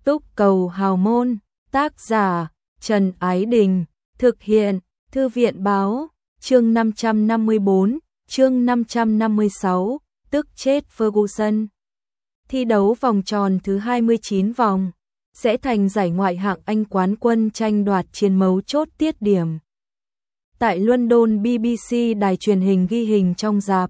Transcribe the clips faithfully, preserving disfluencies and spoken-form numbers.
Túc cầu hào môn, tác giả Trần Ái Đình, thực hiện Thư viện Báo, chương năm trăm năm mươi bốn, chương năm trăm năm mươi sáu, tức chết Ferguson. Thi đấu vòng tròn thứ hai mươi chín vòng, sẽ thành giải ngoại hạng Anh quán quân tranh đoạt chiến mấu chốt tiết điểm. Tại London, bê bê xê đài truyền hình ghi hình trong rạp.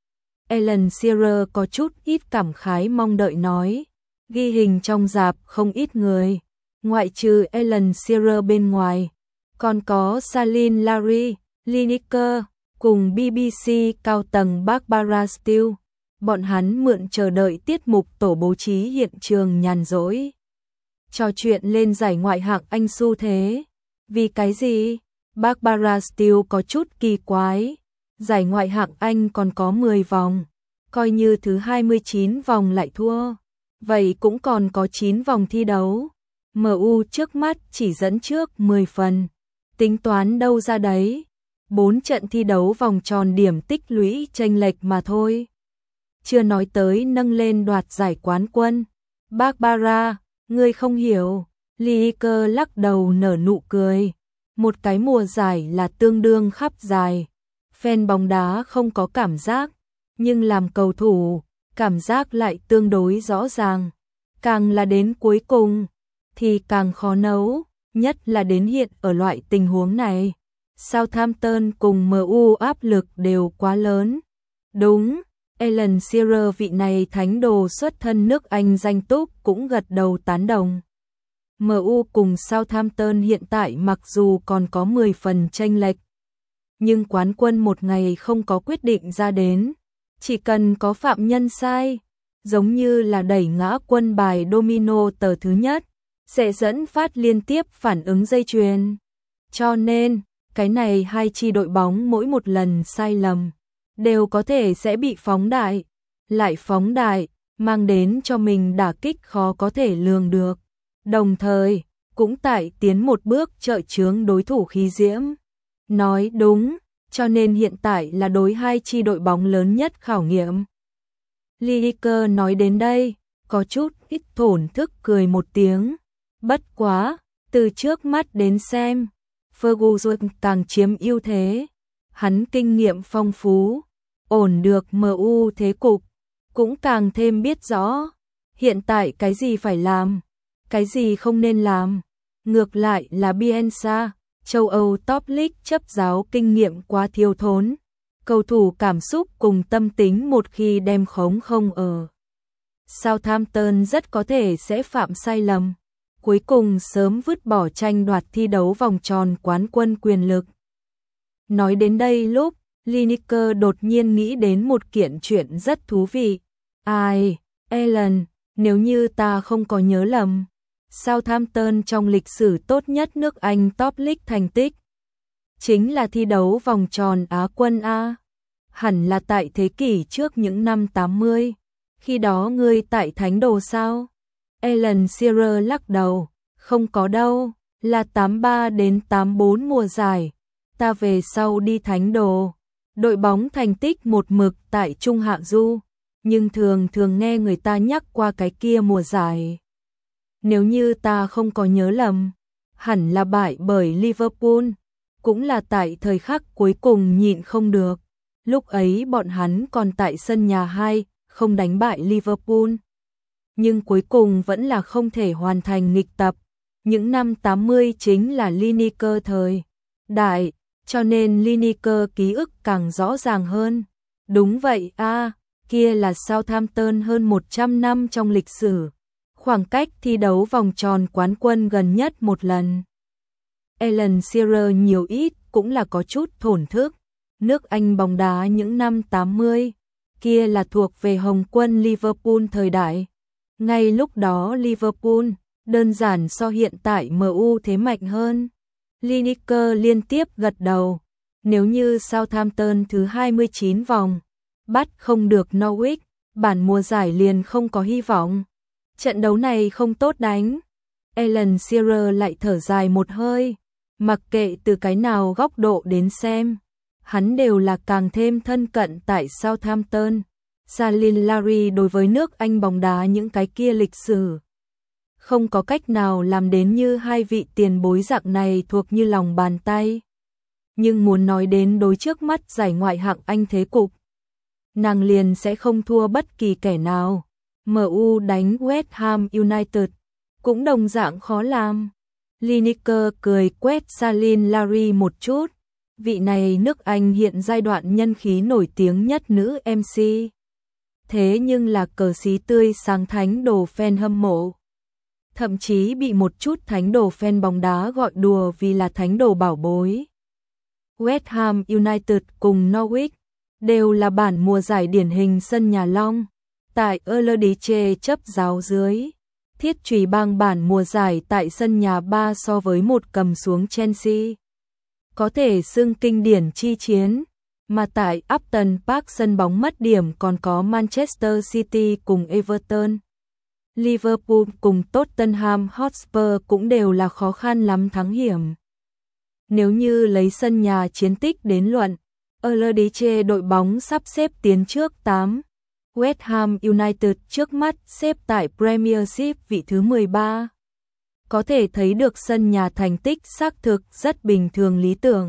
Alan Shearer có chút ít cảm khái mong đợi nói, ghi hình trong rạp không ít người, ngoại trừ Alan Shearer bên ngoài, còn có Saline Larry, Lineker, cùng bê bê xê cao tầng Barbara Steele. Bọn hắn mượn chờ đợi tiết mục tổ bố trí hiện trường nhàn rỗi. Trò chuyện lên giải ngoại hạng Anh xu thế. Vì cái gì? Barbara Steele có chút kỳ quái. Giải ngoại hạng Anh còn có mười vòng. Coi như thứ hai mươi chín vòng lại thua. Vậy cũng còn có chín vòng thi đấu. em u trước mắt chỉ dẫn trước mười phần. Tính toán đâu ra đấy. bốn trận thi đấu vòng tròn điểm tích lũy chênh lệch mà thôi. Chưa nói tới nâng lên đoạt giải quán quân. Barbara, ngươi không hiểu. Lineker lắc đầu nở nụ cười. Một cái mùa giải là tương đương khắp dài. Fan bóng đá không có cảm giác, nhưng làm cầu thủ, cảm giác lại tương đối rõ ràng. Càng là đến cuối cùng, thì càng khó nấu, nhất là đến hiện ở loại tình huống này. Southampton cùng em u áp lực đều quá lớn. Đúng, Alan Shearer vị này thánh đồ xuất thân nước Anh danh túc cũng gật đầu tán đồng. em u cùng Southampton hiện tại mặc dù còn có mười phần chênh lệch, nhưng quán quân một ngày không có quyết định ra đến, chỉ cần có phạm nhân sai, giống như là đẩy ngã quân bài domino tờ thứ nhất, sẽ dẫn phát liên tiếp phản ứng dây chuyền. Cho nên, cái này hai chi đội bóng mỗi một lần sai lầm, đều có thể sẽ bị phóng đại, lại phóng đại, mang đến cho mình đả kích khó có thể lường được. Đồng thời, cũng tại tiến một bước trợ chướng đối thủ khí diễm. Nói đúng, cho nên hiện tại là đối hai chi đội bóng lớn nhất khảo nghiệm. Lineker nói đến đây, có chút ít thổn thức cười một tiếng. Bất quá, từ trước mắt đến xem, Ferguson càng chiếm ưu thế. Hắn kinh nghiệm phong phú, ổn được em u thế cục, cũng càng thêm biết rõ hiện tại cái gì phải làm, cái gì không nên làm. Ngược lại là Bielsa, châu Âu top league chấp giáo kinh nghiệm quá thiếu thốn, cầu thủ cảm xúc cùng tâm tính một khi đem khống không ở. Southampton rất có thể sẽ phạm sai lầm, cuối cùng sớm vứt bỏ tranh đoạt thi đấu vòng tròn quán quân quyền lực. Nói đến đây lúc, Lineker đột nhiên nghĩ đến một kiện chuyện rất thú vị. Ai, Alan, nếu như ta không có nhớ lầm, Southampton trong lịch sử tốt nhất nước Anh top league thành tích chính là thi đấu vòng tròn Á quân A. Hẳn là tại thế kỷ trước những năm tám mươi. Khi đó ngươi tại Thánh Đồ sao? Alan Shearer lắc đầu, không có đâu, là tám ba đến tám bốn mùa giải. Ta về sau đi Thánh Đồ. Đội bóng thành tích một mực tại Trung Hạng Du, nhưng thường thường nghe người ta nhắc qua cái kia mùa giải. Nếu như ta không có nhớ lầm, hẳn là bại bởi Liverpool, cũng là tại thời khắc cuối cùng nhịn không được. Lúc ấy bọn hắn còn tại sân nhà hai, không đánh bại Liverpool. Nhưng cuối cùng vẫn là không thể hoàn thành nghịch tập. Những năm tám mươi chính là Lineker thời đại, cho nên Lineker ký ức càng rõ ràng hơn. Đúng vậy a, à, kia là Southampton hơn một trăm năm trong lịch sử. Khoảng cách thi đấu vòng tròn quán quân gần nhất một lần. Alan Shearer nhiều ít cũng là có chút thổn thức. Nước Anh bóng đá những năm tám mươi, kia là thuộc về Hồng quân Liverpool thời đại. Ngay lúc đó Liverpool, đơn giản so hiện tại em u thế mạnh hơn. Lineker liên tiếp gật đầu. Nếu như Southampton thứ hai mươi chín vòng, bắt không được Norwich, bản mùa giải liền không có hy vọng. Trận đấu này không tốt đánh. Alan Shearer lại thở dài một hơi. Mặc kệ từ cái nào góc độ đến xem, hắn đều là càng thêm thân cận tại Southampton. Saline Larry đối với nước Anh bóng đá những cái kia lịch sử không có cách nào làm đến như hai vị tiền bối dạng này thuộc như lòng bàn tay. Nhưng muốn nói đến đối trước mắt giải ngoại hạng Anh thế cục, nàng liền sẽ không thua bất kỳ kẻ nào. em u đánh West Ham United cũng đồng dạng khó làm. Lineker cười quét Salin Larry một chút. Vị này nước Anh hiện giai đoạn nhân khí nổi tiếng nhất nữ em xê. Thế nhưng là cờ xí tươi sáng thánh đồ fan hâm mộ. Thậm chí bị một chút thánh đồ fan bóng đá gọi đùa vì là thánh đồ bảo bối. West Ham United cùng Norwich đều là bản mùa giải điển hình sân nhà Long. Tại Eredivisie chấp giáo dưới, thiết chùy bang bản mùa giải tại sân nhà ba so với một cầm xuống Chelsea. Có thể xưng kinh điển chi chiến, mà tại Upton Park sân bóng mất điểm còn có Manchester City cùng Everton. Liverpool cùng Tottenham Hotspur cũng đều là khó khăn lắm thắng hiểm. Nếu như lấy sân nhà chiến tích đến luận, Eredivisie đội bóng sắp xếp tiến trước tám. West Ham United trước mắt xếp tại Premiership vị thứ mười ba. Có thể thấy được sân nhà thành tích xác thực rất bình thường lý tưởng.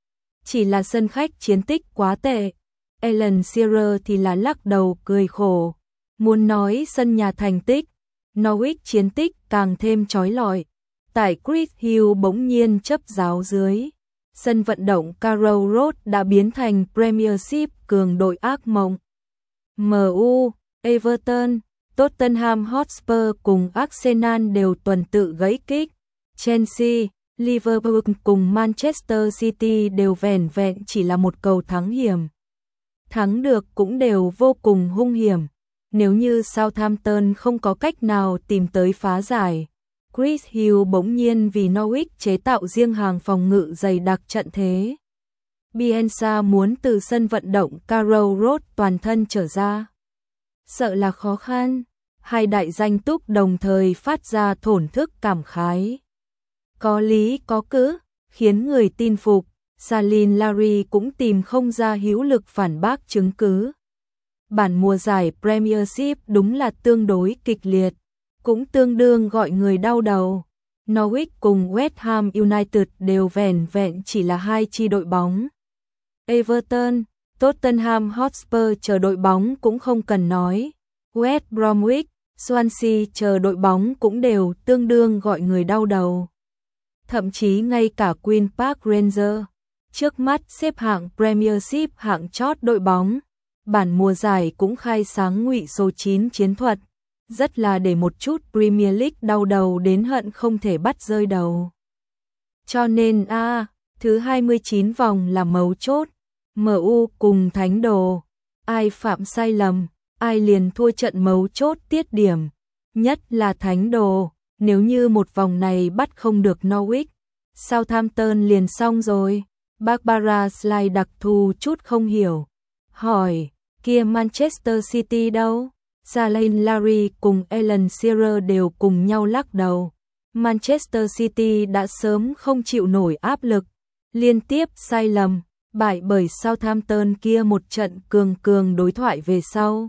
Chỉ là sân khách chiến tích quá tệ. Alan Shearer thì là lắc đầu cười khổ. Muốn nói sân nhà thành tích, Norwich chiến tích càng thêm chói lọi. Tại Chris Hill bỗng nhiên chấp giáo dưới, sân vận động Carrow Road đã biến thành Premiership cường đội ác mộng. em u, Everton, Tottenham Hotspur cùng Arsenal đều tuần tự gãy kích. Chelsea, Liverpool cùng Manchester City đều vẻn vẹn chỉ là một cầu thắng hiểm. Thắng được cũng đều vô cùng hung hiểm. Nếu như Southampton không có cách nào tìm tới phá giải, Chris Hill bỗng nhiên vì Norwich chế tạo riêng hàng phòng ngự dày đặc trận thế. Bielsa muốn từ sân vận động Carrow Road toàn thân trở ra. Sợ là khó khăn, hai đại danh túc đồng thời phát ra thổn thức cảm khái. Có lý có cứ, khiến người tin phục, Salin Larry cũng tìm không ra hữu lực phản bác chứng cứ. Bản mùa giải Premiership đúng là tương đối kịch liệt, cũng tương đương gọi người đau đầu. Norwich cùng West Ham United đều vẻn vẹn chỉ là hai chi đội bóng. Everton, Tottenham Hotspur chờ đội bóng cũng không cần nói. West Bromwich, Swansea chờ đội bóng cũng đều tương đương gọi người đau đầu. Thậm chí ngay cả Queen Park Rangers, trước mắt xếp hạng Premiership hạng chót đội bóng, bản mùa giải cũng khai sáng ngụy số chín chiến thuật, rất là để một chút Premier League đau đầu đến hận không thể bắt rơi đầu. Cho nên a à, thứ hai mươi chín vòng là mấu chốt, em u cùng thánh đồ, ai phạm sai lầm, ai liền thua trận mấu chốt tiết điểm, nhất là thánh đồ, nếu như một vòng này bắt không được Norwich, Southampton liền xong rồi. Barbara Sly đặc thù chút không hiểu, hỏi, kia Manchester City đâu? Salin Larry cùng Alan Shearer đều cùng nhau lắc đầu. Manchester City đã sớm không chịu nổi áp lực, liên tiếp sai lầm, bại bởi Southampton kia một trận cường cường đối thoại về sau.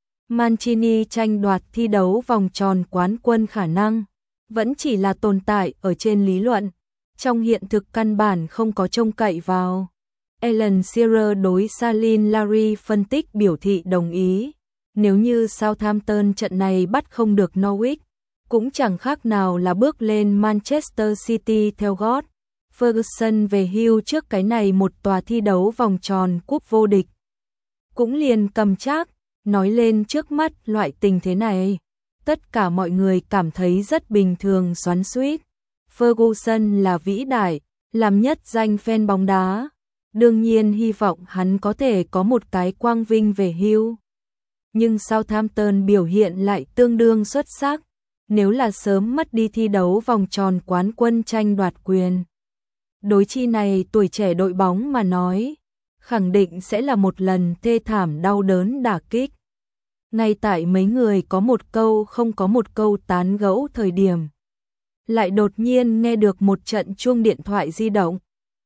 Mancini tranh đoạt thi đấu vòng tròn quán quân khả năng vẫn chỉ là tồn tại ở trên lý luận, trong hiện thực căn bản không có trông cậy vào. Alan Shearer đối Salin Larry phân tích biểu thị đồng ý. Nếu như Southampton trận này bắt không được Norwich, cũng chẳng khác nào là bước lên Manchester City theo gót. Ferguson về hưu trước cái này một tòa thi đấu vòng tròn cúp vô địch. Cũng liền cầm chắc, nói lên trước mắt loại tình thế này. Tất cả mọi người cảm thấy rất bình thường xoắn xuýt. Ferguson là vĩ đại, làm nhất danh fan bóng đá. Đương nhiên hy vọng hắn có thể có một cái quang vinh về hưu. Nhưng Southampton biểu hiện lại tương đương xuất sắc, nếu là sớm mất đi thi đấu vòng tròn quán quân tranh đoạt quyền. Đối chi này tuổi trẻ đội bóng mà nói, khẳng định sẽ là một lần thê thảm đau đớn đả kích. Ngay tại mấy người có một câu không có một câu tán gẫu thời điểm, lại đột nhiên nghe được một trận chuông điện thoại di động.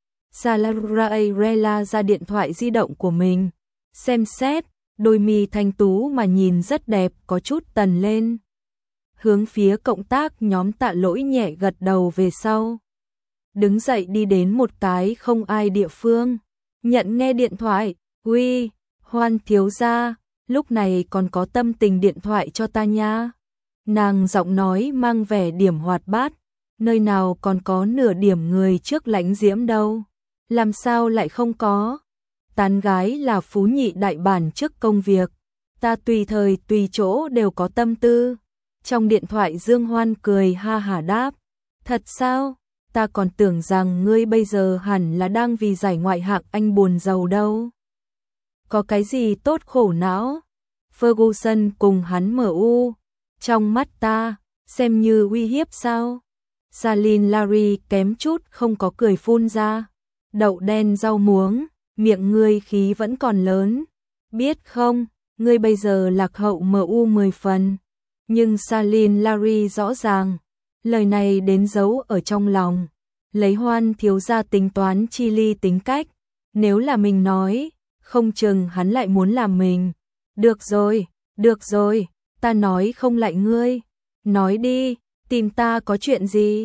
Salarella ra điện thoại di động của mình, xem xét, đôi mi thanh tú mà nhìn rất đẹp có chút tần lên. hướng phía cộng tác nhóm Tạ Lỗi nhẹ gật đầu về sau. Đứng dậy đi đến một cái không ai địa phương, nhận nghe điện thoại, uy, Hoan thiếu gia, lúc này còn có tâm tình điện thoại cho ta nha. Nàng giọng nói mang vẻ điểm hoạt bát, nơi nào còn có nửa điểm người trước lãnh diễm đâu, làm sao lại không có. Tán gái là phú nhị đại bản trước công việc, ta tùy thời tùy chỗ đều có tâm tư. Trong điện thoại Dương Hoan cười ha hả đáp, thật sao, ta còn tưởng rằng ngươi bây giờ hẳn là đang vì giải ngoại hạng Anh buồn giàu đâu. Có cái gì tốt khổ não, Ferguson cùng hắn em u, trong mắt ta, xem như uy hiếp sao. Salin Larry kém chút không có cười phun ra, đậu đen rau muống, miệng ngươi khí vẫn còn lớn, biết không, ngươi bây giờ lạc hậu em u mười phần. Nhưng Salin Larry rõ ràng, lời này đến giấu ở trong lòng, lấy Hoan thiếu gia tính toán chi ly tính cách, nếu là mình nói, không chừng hắn lại muốn làm mình. Được rồi, được rồi, ta nói không lại ngươi, nói đi, tìm ta có chuyện gì?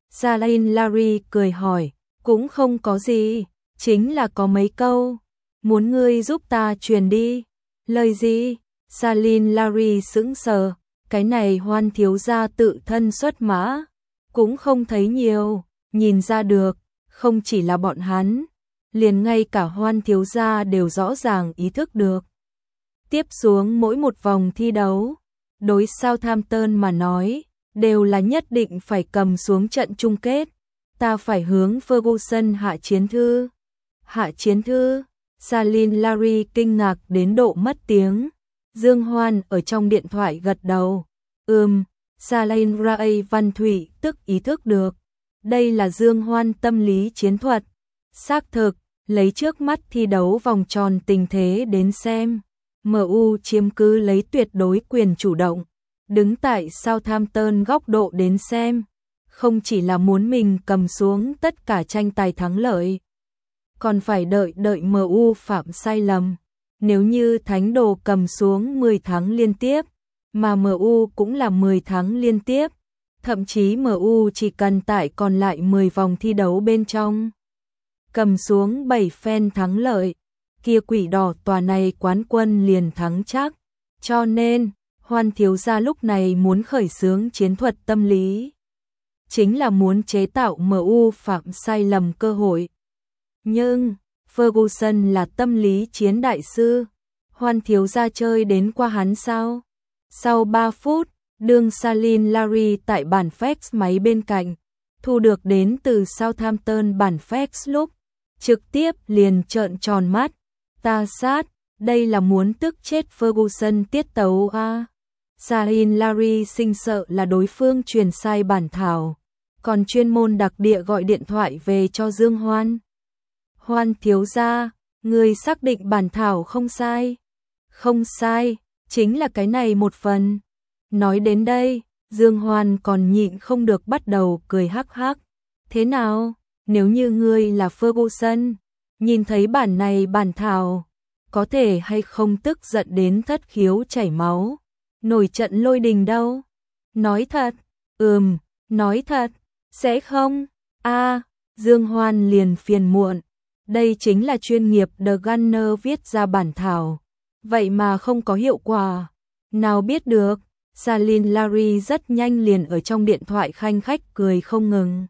Salin Larry cười hỏi, cũng không có gì, chính là có mấy câu, muốn ngươi giúp ta truyền đi. Lời gì? Salin Larry sững sờ, cái này Hoan thiếu gia tự thân xuất mã, cũng không thấy nhiều, nhìn ra được, không chỉ là bọn hắn, liền ngay cả Hoan thiếu gia đều rõ ràng ý thức được. Tiếp xuống mỗi một vòng thi đấu, đối Southampton mà nói, đều là nhất định phải cầm xuống trận chung kết, ta phải hướng Ferguson hạ chiến thư. Hạ chiến thư? Salin Larry kinh ngạc đến độ mất tiếng. Dương Hoan ở trong điện thoại gật đầu. Ừm, Salin Ray Văn Thủy tức ý thức được. Đây là Dương Hoan tâm lý chiến thuật. Xác thực, lấy trước mắt thi đấu vòng tròn tình thế đến xem, em u chiếm cứ lấy tuyệt đối quyền chủ động. Đứng tại Southampton góc độ đến xem, không chỉ là muốn mình cầm xuống tất cả tranh tài thắng lợi, còn phải đợi đợi em u phạm sai lầm. Nếu như Thánh Đồ cầm xuống mười tháng liên tiếp, mà em u cũng là mười tháng liên tiếp, thậm chí em u chỉ cần tại còn lại mười vòng thi đấu bên trong cầm xuống bảy phen thắng lợi, kia quỷ đỏ tòa này quán quân liền thắng chắc. Cho nên, Hoan thiếu gia lúc này muốn khởi xướng chiến thuật tâm lý, chính là muốn chế tạo em u phạm sai lầm cơ hội. Nhưng, Ferguson là tâm lý chiến đại sư, Hoan thiếu gia chơi đến qua hắn sao? Sau ba phút, đương Salin Larry tại bản fax máy bên cạnh, thu được đến từ Southampton bản fax lúc, trực tiếp liền trợn tròn mắt, ta sát, đây là muốn tức chết Ferguson tiết tấu a. Salin Larry sinh sợ là đối phương truyền sai bản thảo, còn chuyên môn đặc địa gọi điện thoại về cho Dương Hoan. Hoan thiếu gia, người xác định bản thảo không sai? Không sai, chính là cái này một phần. Nói đến đây, Dương Hoan còn nhịn không được bắt đầu cười hắc hắc. Thế nào, nếu như ngươi là Ferguson, nhìn thấy bản này bản thảo, có thể hay không tức giận đến thất khiếu chảy máu, nổi trận lôi đình đâu? Nói thật, ừm, nói thật, sẽ không? A, Dương Hoan liền phiền muộn. Đây chính là chuyên nghiệp The Gunner viết ra bản thảo, vậy mà không có hiệu quả. Nào biết được, Salin Larry rất nhanh liền ở trong điện thoại khanh khách cười không ngừng.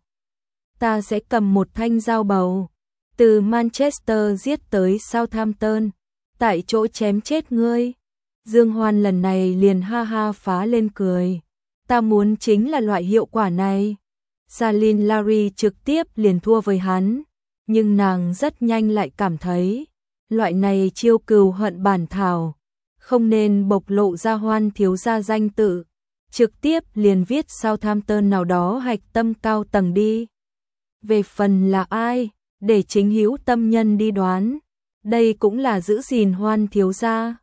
Ta sẽ cầm một thanh dao bầu, từ Manchester giết tới Southampton, tại chỗ chém chết ngươi. Dương Hoan lần này liền ha ha phá lên cười. Ta muốn chính là loại hiệu quả này. Salin Larry trực tiếp liền thua với hắn, nhưng nàng rất nhanh lại cảm thấy, loại này chiêu cừu hận bản thảo, không nên bộc lộ ra Hoan thiếu gia danh tự, trực tiếp liền viết Southampton nào đó hạch tâm cao tầng đi. Về phần là ai, để chính hữu tâm nhân đi đoán, đây cũng là giữ gìn Hoan thiếu gia.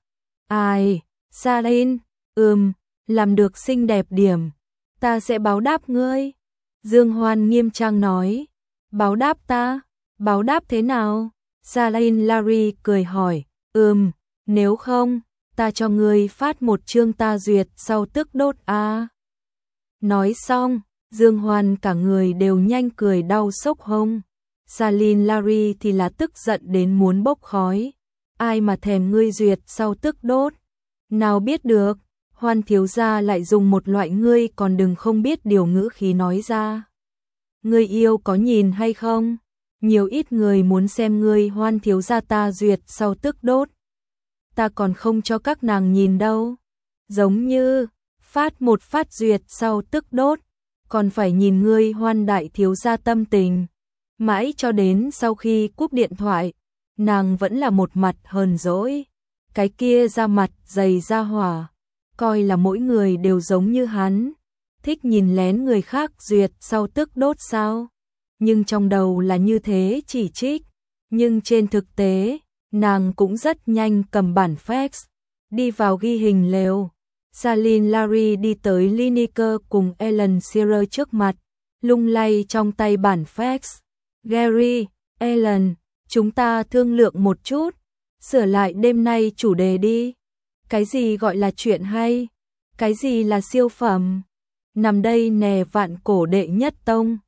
Ai, Salin, ừm, làm được xinh đẹp điểm, ta sẽ báo đáp ngươi. Dương Hoan nghiêm trang nói, báo đáp ta, báo đáp thế nào? Salin Larry cười hỏi, ừm, nếu không, ta cho ngươi phát một chương ta duyệt sau tức đốt a. Nói xong, Dương Hoan cả người đều nhanh cười đau sốc hông. Salin Larry thì là tức giận đến muốn bốc khói. Ai mà thèm ngươi duyệt sau tức đốt. Nào biết được, Hoan thiếu gia lại dùng một loại ngươi còn đừng không biết điều ngữ khí nói ra. Ngươi yêu có nhìn hay không? Nhiều ít người muốn xem ngươi Hoan thiếu gia ta duyệt sau tức đốt. Ta còn không cho các nàng nhìn đâu. Giống như, phát một phát duyệt sau tức đốt, còn phải nhìn ngươi Hoan đại thiếu gia tâm tình. Mãi cho đến sau khi cúp điện thoại, nàng vẫn là một mặt hờn dỗi. Cái kia ra mặt dày ra hỏa, coi là mỗi người đều giống như hắn, thích nhìn lén người khác duyệt sau tức đốt sao. Nhưng trong đầu là như thế chỉ trích, nhưng trên thực tế, nàng cũng rất nhanh cầm bản fax, đi vào ghi hình lều. Salin Larry đi tới Lineker cùng Ellen Shearer trước mặt, lung lay trong tay bản fax. Gary, Ellen, chúng ta thương lượng một chút, sửa lại đêm nay chủ đề đi. Cái gì gọi là chuyện hay? Cái gì là siêu phẩm? Nằm đây nè vạn cổ đệ nhất tông.